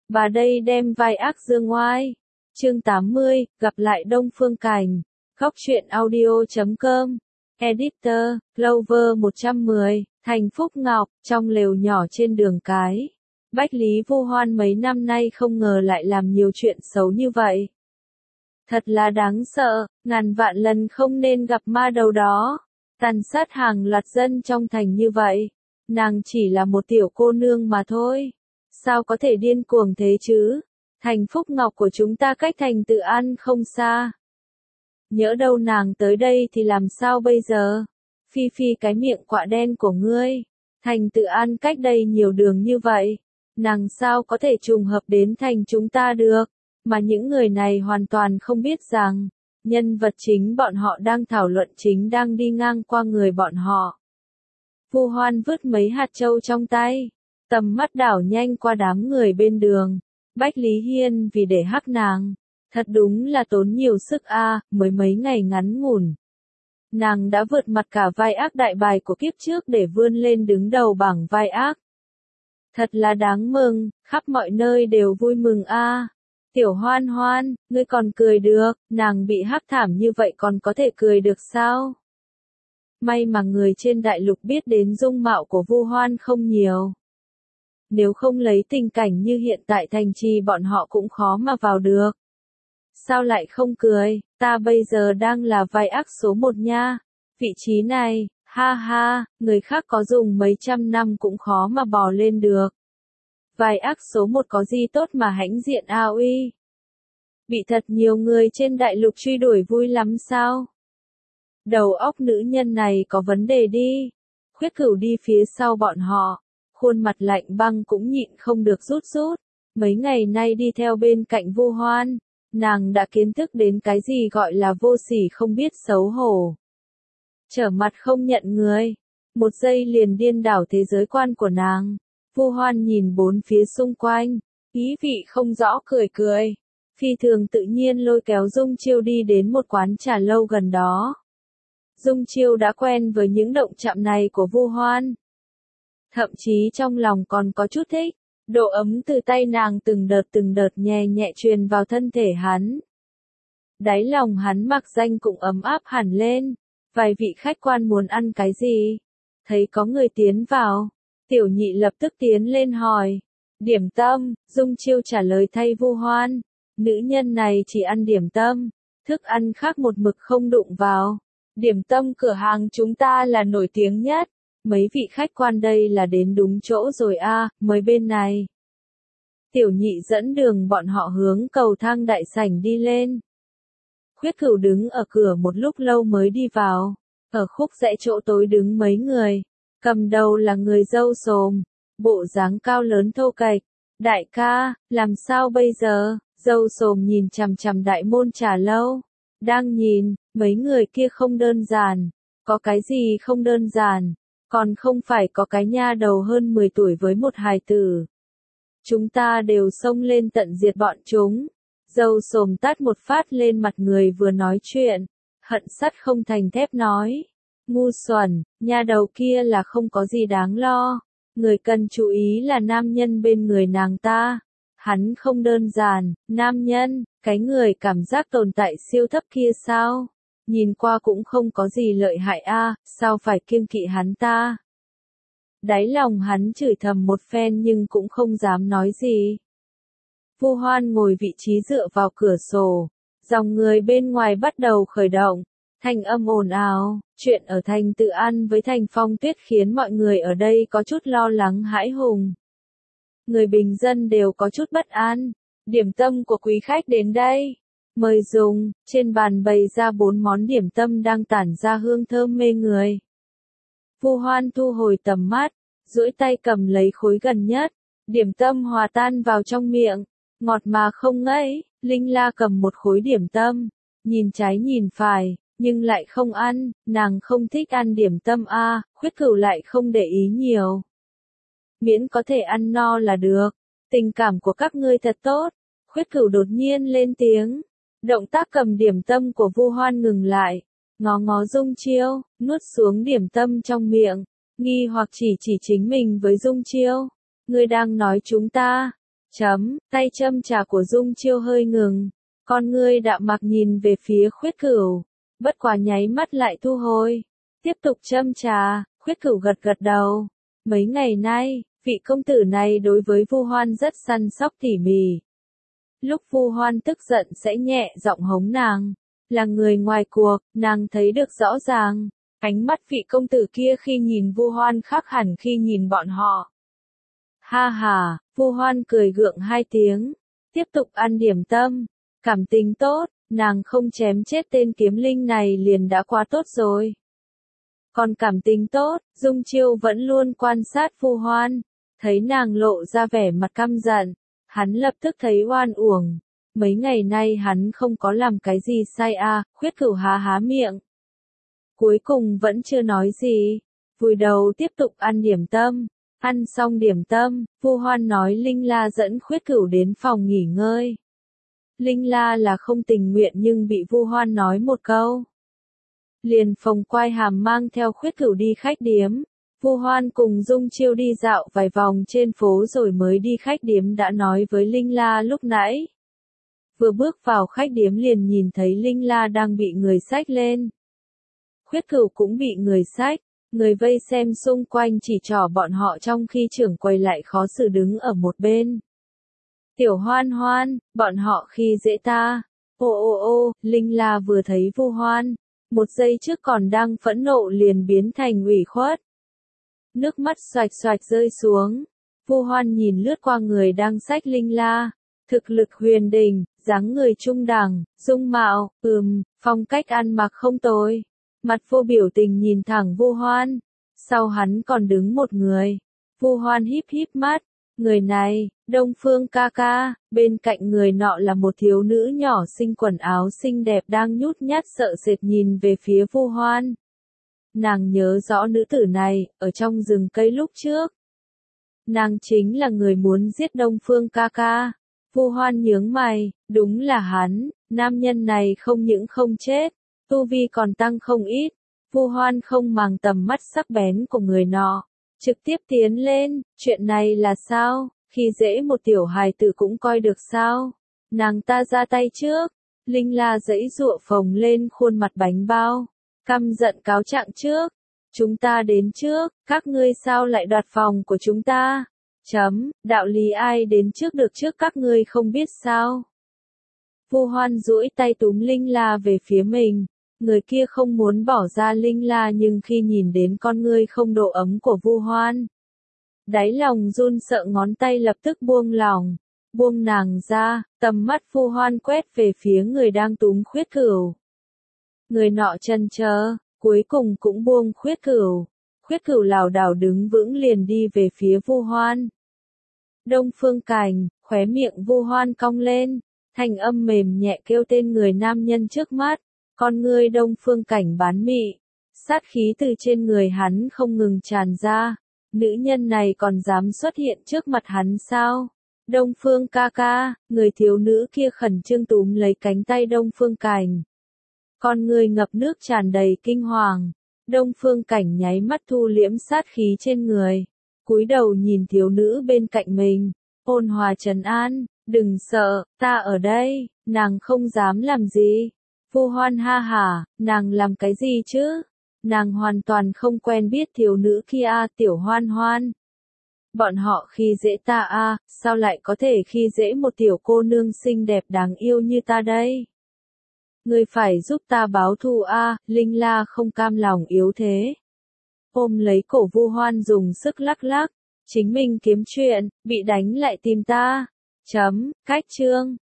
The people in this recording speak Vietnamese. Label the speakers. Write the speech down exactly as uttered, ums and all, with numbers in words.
Speaker 1: Bà đây đem vai ác dương oai. Chương tám mươi, gặp lại Đông Phương Cảnh. Góc truyện audio chấm com. Editor, Clover một trăm mười, Thành Phúc Ngọc, trong lều nhỏ trên đường cái. Bách Lý Vu Hoan mấy năm nay không ngờ lại làm nhiều chuyện xấu như vậy. Thật là đáng sợ, ngàn vạn lần không nên gặp ma đầu đó. Tàn sát hàng loạt dân trong thành như vậy. Nàng chỉ là một tiểu cô nương mà thôi. Sao có thể điên cuồng thế chứ? Thành Phúc Ngọc của chúng ta cách thành Tự An không xa. Nhỡ đâu nàng tới đây thì làm sao bây giờ? Phi phi cái miệng quạ đen của ngươi. Thành Tự An cách đây nhiều đường như vậy. Nàng sao có thể trùng hợp đến thành chúng ta được? Mà những người này hoàn toàn không biết rằng, nhân vật chính bọn họ đang thảo luận chính đang đi ngang qua người bọn họ. Vu Hoan vứt mấy hạt châu trong tay, tầm mắt đảo nhanh qua đám người bên đường. Bách Lý Hiên vì để hắc nàng, thật đúng là tốn nhiều sức a, à, mới mấy ngày ngắn ngủn. Nàng đã vượt mặt cả vai ác đại bài của kiếp trước để vươn lên đứng đầu bảng vai ác. Thật là đáng mừng, khắp mọi nơi đều vui mừng a. À. Tiểu Hoan Hoan, ngươi còn cười được, nàng bị hắc thảm như vậy còn có thể cười được sao? May mà người trên đại lục biết đến dung mạo của Vu Hoan không nhiều. Nếu không lấy tình cảnh như hiện tại thành trì bọn họ cũng khó mà vào được. Sao lại không cười, ta bây giờ đang là vai ác số một nha. Vị trí này, ha ha, người khác có dùng mấy trăm năm cũng khó mà bò lên được. Vai ác số một có gì tốt mà hãnh diện a uy. Bị thật nhiều người trên đại lục truy đuổi vui lắm sao? Đầu óc nữ nhân này có vấn đề đi. Khuyết Cửu đi phía sau bọn họ. Khuôn mặt lạnh băng cũng nhịn không được rút rút. Mấy ngày nay đi theo bên cạnh Vu Hoan, nàng đã kiến thức đến cái gì gọi là vô sỉ không biết xấu hổ. Trở mặt không nhận người. Một giây liền điên đảo thế giới quan của nàng. Vu Hoan nhìn bốn phía xung quanh, ý vị không rõ cười cười. Phi thường tự nhiên lôi kéo Dung Chiêu đi đến một quán trà lâu gần đó. Dung Chiêu đã quen với những động chạm này của Vu Hoan. Thậm chí trong lòng còn có chút thích, độ ấm từ tay nàng từng đợt từng đợt nhẹ nhẹ truyền vào thân thể hắn. Đáy lòng hắn mặc danh cũng ấm áp hẳn lên, vài vị khách quan muốn ăn cái gì? Thấy có người tiến vào, Tiểu Nhị lập tức tiến lên hỏi. Điểm tâm, Dung Chiêu trả lời thay Vu Hoan, nữ nhân này chỉ ăn điểm tâm, thức ăn khác một mực không đụng vào. Điểm tâm cửa hàng chúng ta là nổi tiếng nhất. Mấy vị khách quan đây là đến đúng chỗ rồi a, à, mới bên này. Tiểu Nhị dẫn đường bọn họ hướng cầu thang đại sảnh đi lên. Khuyết Cửu đứng ở cửa một lúc lâu mới đi vào. Ở khúc rẽ chỗ tối đứng mấy người. Cầm đầu là người râu xồm, bộ dáng cao lớn thô kệch. Đại ca, làm sao bây giờ? Râu xồm nhìn chằm chằm đại môn trà lâu. Đang nhìn, mấy người kia không đơn giản. Có cái gì không đơn giản? Còn không phải có cái nha đầu hơn mười tuổi với một hài tử. Chúng ta đều xông lên tận diệt bọn chúng. Râu xồm tát một phát lên mặt người vừa nói chuyện. Hận sắt không thành thép nói. Ngu xuẩn, nha đầu kia là không có gì đáng lo. Người cần chú ý là nam nhân bên người nàng ta. Hắn không đơn giản, nam nhân, cái người cảm giác tồn tại siêu thấp kia sao? Nhìn qua cũng không có gì lợi hại a, à, sao phải kiêng kỵ hắn ta? Đáy lòng hắn chửi thầm một phen nhưng cũng không dám nói gì. Vu Hoan ngồi vị trí dựa vào cửa sổ, dòng người bên ngoài bắt đầu khởi động, thanh âm ồn ào, chuyện ở thành Tự An với thành Phong Tuyết khiến mọi người ở đây có chút lo lắng hãi hùng. Người bình dân đều có chút bất an, điểm tâm của quý khách đến đây. Mời dùng, trên bàn bày ra bốn món điểm tâm đang tản ra hương thơm mê người. Vu Hoan thu hồi tầm mắt, duỗi tay cầm lấy khối gần nhất, điểm tâm hòa tan vào trong miệng, ngọt mà không ngấy. Linh La cầm một khối điểm tâm, nhìn trái nhìn phải, nhưng lại không ăn, nàng không thích ăn điểm tâm a, à, Khuyết Cửu lại không để ý nhiều. Miễn có thể ăn no là được, tình cảm của các ngươi thật tốt. Khuyết Cửu đột nhiên lên tiếng. Động tác cầm điểm tâm của Vu Hoan ngừng lại, ngó ngó Dung Chiêu, nuốt xuống điểm tâm trong miệng, nghi hoặc chỉ chỉ chính mình với Dung Chiêu. Ngươi đang nói chúng ta? Chấm, tay châm trà của Dung Chiêu hơi ngừng. Con ngươi đạm mạc nhìn về phía Khuyết Cửu. Bất quá nháy mắt lại thu hồi. Tiếp tục châm trà, Khuyết Cửu gật gật đầu. Mấy ngày nay, vị công tử này đối với Vu Hoan rất săn sóc tỉ mỉ. Lúc Vu Hoan tức giận sẽ nhẹ giọng hống nàng. Là người ngoài cuộc, nàng thấy được rõ ràng. Ánh mắt vị công tử kia khi nhìn Vu Hoan khác hẳn khi nhìn bọn họ. Ha ha, Vu Hoan cười gượng hai tiếng. Tiếp tục ăn điểm tâm. Cảm tình tốt, nàng không chém chết tên kiếm linh này liền đã quá tốt rồi. Còn cảm tình tốt, Dung Chiêu vẫn luôn quan sát Vu Hoan. Thấy nàng lộ ra vẻ mặt căm giận. Hắn lập tức thấy oan uổng. Mấy ngày nay hắn không có làm cái gì sai à, Khuyết Cửu há há miệng. Cuối cùng vẫn chưa nói gì. Vùi đầu tiếp tục ăn điểm tâm. Ăn xong điểm tâm, Vu Hoan nói Linh La dẫn Khuyết Cửu đến phòng nghỉ ngơi. Linh La là không tình nguyện nhưng bị Vu Hoan nói một câu. Liền phồng quai hàm mang theo Khuyết Cửu đi khách điếm. Vu Hoan cùng Dung Chiêu đi dạo vài vòng trên phố rồi mới đi khách điếm đã nói với Linh La lúc nãy. Vừa bước vào khách điếm liền nhìn thấy Linh La đang bị người xách lên. Khuyết Cửu cũng bị người xách. Người vây xem xung quanh chỉ trỏ bọn họ trong khi trưởng quầy lại khó xử đứng ở một bên. Tiểu Hoan Hoan, bọn họ khi dễ ta. Ô ô ô, Linh La vừa thấy Vu Hoan. Một giây trước còn đang phẫn nộ liền biến thành ủy khuất. Nước mắt xoạch xoạch rơi xuống. Vu Hoan nhìn lướt qua người đang xách Linh La. Thực lực huyền đỉnh, dáng người trung đẳng, dung mạo, ừm, phong cách ăn mặc không tồi. Mặt vô biểu tình nhìn thẳng Vu Hoan. Sau hắn còn đứng một người. Vu Hoan híp híp mắt. Người này, Đông Phương ca ca, bên cạnh người nọ là một thiếu nữ nhỏ xinh quần áo xinh đẹp đang nhút nhát sợ sệt nhìn về phía Vu Hoan. Nàng nhớ rõ nữ tử này, ở trong rừng cây lúc trước. Nàng chính là người muốn giết Đông Phương ca ca. Vu Hoan nhướng mày, đúng là hắn, nam nhân này không những không chết, tu vi còn tăng không ít. Vu Hoan không màng tầm mắt sắc bén của người nọ, trực tiếp tiến lên, chuyện này là sao, khi dễ một tiểu hài tử cũng coi được sao, nàng ta ra tay trước. Linh La giãy giụa phồng lên khuôn mặt bánh bao, căm giận cáo trạng trước, chúng ta đến trước, các ngươi sao lại đoạt phòng của chúng ta, chấm, đạo lý ai đến trước được trước các ngươi không biết sao. Vu Hoan duỗi tay túm Linh La về phía mình. Người kia không muốn bỏ ra Linh La nhưng khi nhìn đến con ngươi không độ ấm của Vu Hoan, đáy lòng run sợ ngón tay lập tức buông lỏng, buông nàng ra, tầm mắt Vu Hoan quét về phía người đang túm Khuyết Cửu. Người nọ chần chờ, cuối cùng cũng buông Khuyết Cửu. Khuyết Cửu lảo đảo đứng vững liền đi về phía Vu Hoan. Đông Phương Cảnh, khóe miệng Vu Hoan cong lên, thanh âm mềm nhẹ kêu tên người nam nhân trước mắt. Con ngươi Đông Phương Cảnh bán mị, sát khí từ trên người hắn không ngừng tràn ra. Nữ nhân này còn dám xuất hiện trước mặt hắn sao? Đông Phương ca ca, người thiếu nữ kia khẩn trương túm lấy cánh tay Đông Phương Cảnh. Con ngươi ngập nước tràn đầy kinh hoàng. Đông Phương Cảnh nháy mắt thu liễm sát khí trên người, cúi đầu nhìn thiếu nữ bên cạnh mình, ôn hòa trấn an, đừng sợ, ta ở đây, nàng không dám làm gì. Vu Hoan ha hả, nàng làm cái gì chứ? Nàng hoàn toàn không quen biết thiếu nữ kia a, Tiểu Hoan Hoan. Bọn họ khi dễ ta a, sao lại có thể khi dễ một tiểu cô nương xinh đẹp đáng yêu như ta đây? Ngươi phải giúp ta báo thù a, Linh La không cam lòng yếu thế. Ôm lấy cổ Vu Hoan dùng sức lắc lắc, chính mình kiếm chuyện, bị đánh lại tìm ta. Chấm, cách chương.